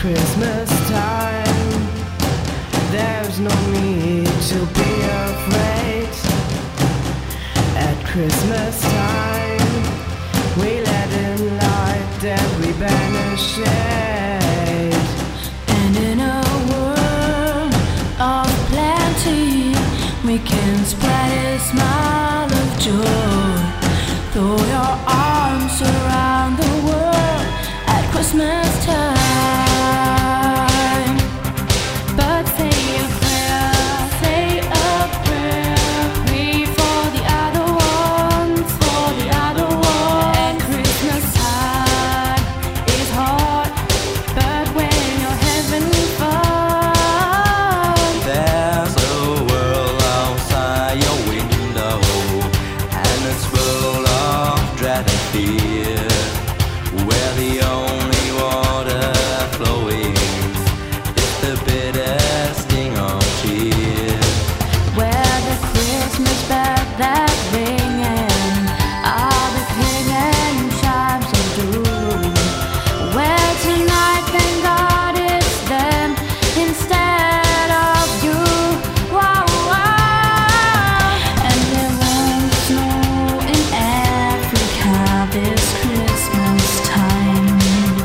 Christmas time, there's no need to be afraid. At Christmas time, we let in light and we banish shade. And in a world of plenty, we can spread a smile of joy. Throw your arms around the world at Christmas time. But say a prayer, pray for the other ones, for the other ones. At Christmas time is hard, but when you're having fun, there's a world outside your window, and it's full of dread and fear, where the only water flowing is the bitter sting of tears. where the Christmas bells that ring and all the hidden chimes of doom. Where tonight, thank God, it's them instead of you. Wow, wow. And there won't snow in Africa this Christmas time.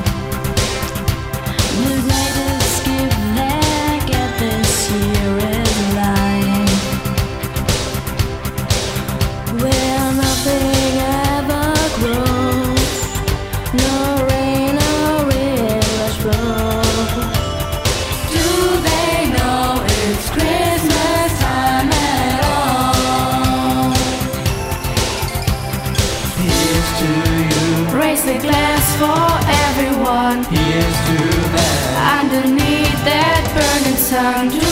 The greatest gift they get this year is life, where nothing ever grows, no rain or rivers flow. Do they know it's Christmas time at all? Here's to you, Raise the glass for everyone here's to them. underneath that burning sun.